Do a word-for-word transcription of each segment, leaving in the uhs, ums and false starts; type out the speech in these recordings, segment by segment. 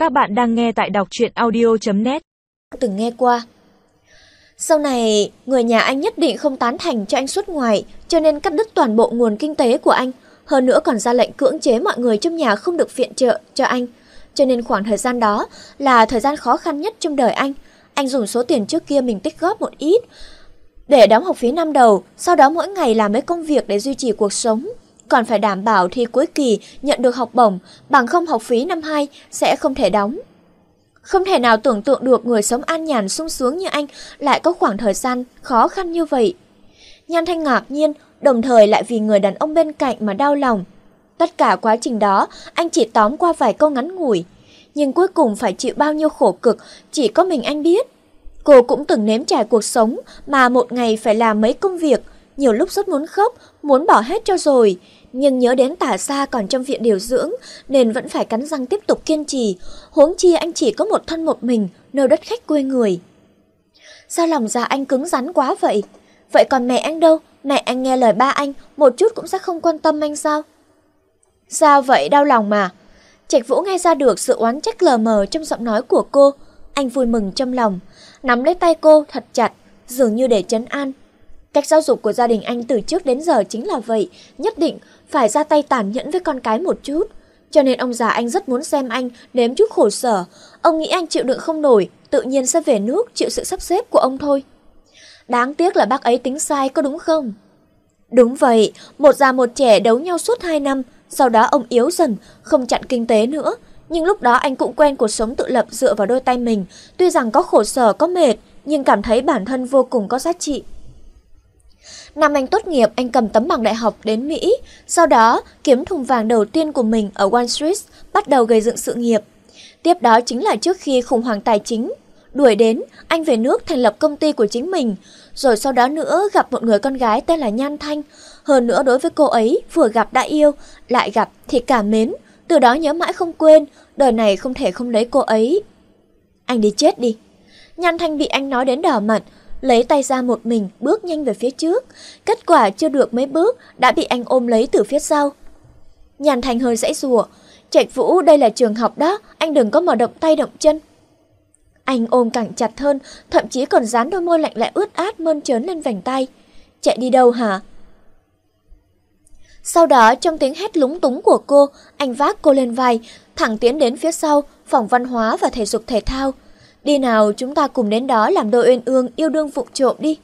Các bạn đang nghe tại đọc truyện audio chấm net. Từng nghe qua. Sau này, người nhà anh nhất định không tán thành cho anh xuất ngoại, cho nên cắt đứt toàn bộ nguồn kinh tế của anh. Hơn nữa còn ra lệnh cưỡng chế mọi người trong nhà không được viện trợ cho anh. Cho nên khoảng thời gian đó là thời gian khó khăn nhất trong đời anh. Anh dùng số tiền trước kia mình tích góp một ít để đóng học phí năm đầu, sau đó mỗi ngày làm mấy công việc để duy trì cuộc sống. Còn phải đảm bảo thi cuối kỳ nhận được học bổng, bằng không học phí năm hai sẽ không thể đóng. Không thể nào tưởng tượng được người sống an nhàn sung sướng như anh lại có khoảng thời gian khó khăn như vậy. Nhan Thanh ngạc nhiên, đồng thời lại vì người đàn ông bên cạnh mà đau lòng. Tất cả quá trình đó anh chỉ tóm qua vài câu ngắn ngủi, nhưng cuối cùng phải chịu bao nhiêu khổ cực chỉ có mình anh biết. Cô cũng từng nếm trải cuộc sống mà một ngày phải làm mấy công việc, nhiều lúc rất muốn khóc, muốn bỏ hết cho rồi. Nhưng nhớ đến Tả Sa còn trong viện điều dưỡng nên vẫn phải cắn răng tiếp tục kiên trì, huống chi anh chỉ có một thân một mình nơi đất khách quê người. Sao lòng dạ anh cứng rắn quá vậy? Vậy còn mẹ anh đâu? Mẹ anh nghe lời ba anh, một chút cũng sẽ không quan tâm anh sao? Sao vậy, đau lòng mà? Trạch Vũ nghe ra được sự oán trách lờ mờ trong giọng nói của cô. Anh vui mừng trong lòng, nắm lấy tay cô thật chặt, dường như để trấn an. Cách giáo dục của gia đình anh từ trước đến giờ chính là vậy, nhất định phải ra tay tàn nhẫn với con cái một chút. Cho nên ông già anh rất muốn xem anh nếm chút khổ sở. Ông nghĩ anh chịu đựng không nổi, tự nhiên sẽ về nước chịu sự sắp xếp của ông thôi. Đáng tiếc là bác ấy tính sai, có đúng không? Đúng vậy, một già một trẻ đấu nhau suốt hai năm, sau đó ông yếu dần, không chặn kinh tế nữa. Nhưng lúc đó anh cũng quen cuộc sống tự lập dựa vào đôi tay mình, tuy rằng có khổ sở, có mệt, nhưng cảm thấy bản thân vô cùng có giá trị. Năm anh tốt nghiệp, anh cầm tấm bằng đại học đến Mỹ, sau đó kiếm thùng vàng đầu tiên của mình ở Wall Street, bắt đầu gây dựng sự nghiệp. Tiếp đó chính là trước khi khủng hoảng tài chính đuổi đến, anh về nước thành lập công ty của chính mình, rồi sau đó nữa gặp một người con gái tên là Nhan Thanh. Hơn nữa đối với cô ấy, vừa gặp đã yêu, lại gặp thì cả mến, từ đó nhớ mãi không quên, đời này không thể không lấy cô ấy. Anh đi chết đi. Nhan Thanh bị anh nói đến đỏ mặt, lấy tay ra một mình bước nhanh về phía trước, kết quả chưa được mấy bước đã bị anh ôm lấy từ phía sau. Nhan Thanh hơi giãy giụa, Trạch Vũ, đây là trường học đó, anh đừng có mà động tay động chân. Anh ôm càng chặt hơn, thậm chí còn dán đôi môi lạnh lẽo ướt át mơn trớn lên vành tay. Chạy đi đâu hả? Sau đó trong tiếng hét lúng túng của cô, anh vác cô lên vai, thẳng tiến đến phía sau phòng văn hóa và thể dục thể thao. Đi nào, chúng ta cùng đến đó làm đôi uyên ương yêu đương vụng trộm đi.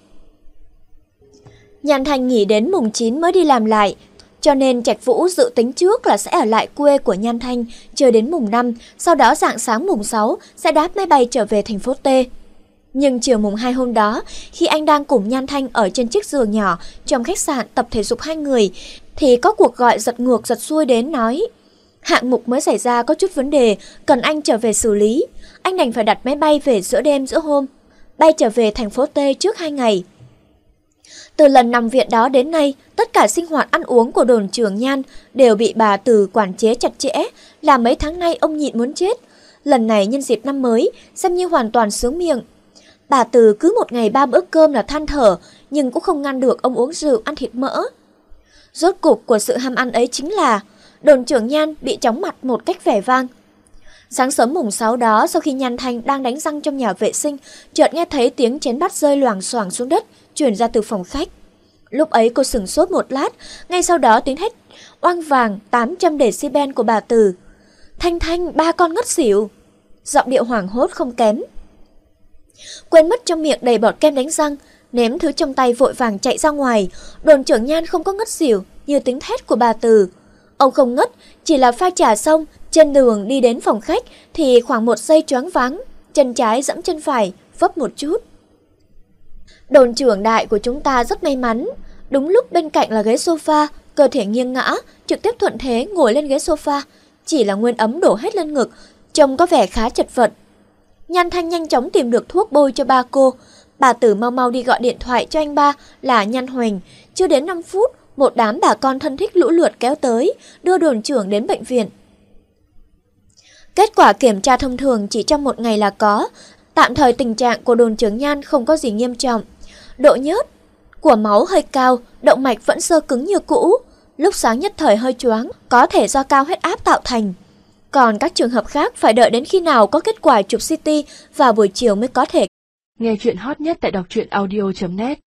Nhan Thanh nghỉ đến mùng chín mới đi làm lại, cho nên Trạch Vũ dự tính trước là sẽ ở lại quê của Nhan Thanh chờ đến mùng năm, sau đó rạng sáng mùng sáu sẽ đáp máy bay trở về thành phố T. Nhưng chiều mùng hai hôm đó, khi anh đang cùng Nhan Thanh ở trên chiếc giường nhỏ trong khách sạn tập thể dục hai người, thì có cuộc gọi giật ngược giật xuôi đến nói hạng mục mới xảy ra có chút vấn đề, cần anh trở về xử lý. Anh đành phải đặt máy bay về giữa đêm giữa hôm, bay trở về thành phố T trước hai ngày. Từ lần nằm viện đó đến nay, tất cả sinh hoạt ăn uống của đồn trưởng Nhan đều bị bà Từ quản chế chặt chẽ, làm mấy tháng nay ông nhịn muốn chết. Lần này nhân dịp năm mới, xem như hoàn toàn sướng miệng. Bà Từ cứ một ngày ba bữa cơm là than thở, nhưng cũng không ngăn được ông uống rượu ăn thịt mỡ. Rốt cục của sự ham ăn ấy chính là đồn trưởng Nhan bị chóng mặt một cách vẻ vang. Sáng sớm mùng sáu đó, sau khi Nhan Thanh đang đánh răng trong nhà vệ sinh, chợt nghe thấy tiếng chén bát rơi loảng xoảng xuống đất, truyền ra từ phòng khách. Lúc ấy cô sửng sốt một lát, ngay sau đó tiếng hét oang vàng tám trăm decibel của bà Từ. Thanh Thanh, ba con ngất xỉu. Giọng điệu hoảng hốt không kém. Quên mất trong miệng đầy bọt kem đánh răng, ném thứ trong tay vội vàng chạy ra ngoài. Đồn trưởng Nhan không có ngất xỉu như tiếng thét của bà Từ. Ông không ngất, chỉ là pha trà xong, trên đường đi đến phòng khách thì khoảng một giây choáng váng, chân trái giẫm chân phải, vấp một chút. Đồn trưởng đại của chúng ta rất may mắn, đúng lúc bên cạnh là ghế sofa, cơ thể nghiêng ngã, trực tiếp thuận thế ngồi lên ghế sofa, chỉ là nguyên ấm đổ hết lên ngực, trông có vẻ khá chật vật. Nhan Thanh nhanh chóng tìm được thuốc bôi cho ba cô, bà Tử mau mau đi gọi điện thoại cho anh ba là Nhan Hoành, chưa đến năm phút, một đám bà con thân thích lũ lượt kéo tới, đưa đồn trưởng đến bệnh viện. Kết quả kiểm tra thông thường chỉ trong một ngày là có, tạm thời tình trạng của đồn trưởng Nhan không có gì nghiêm trọng. Độ nhớt của máu hơi cao, động mạch vẫn xơ cứng như cũ, lúc sáng nhất thời hơi choáng, có thể do cao huyết áp tạo thành. Còn các trường hợp khác phải đợi đến khi nào có kết quả chụp xê tê vào buổi chiều mới có thể. Nghe chuyện hot nhất tại đọc truyện audio chấm net.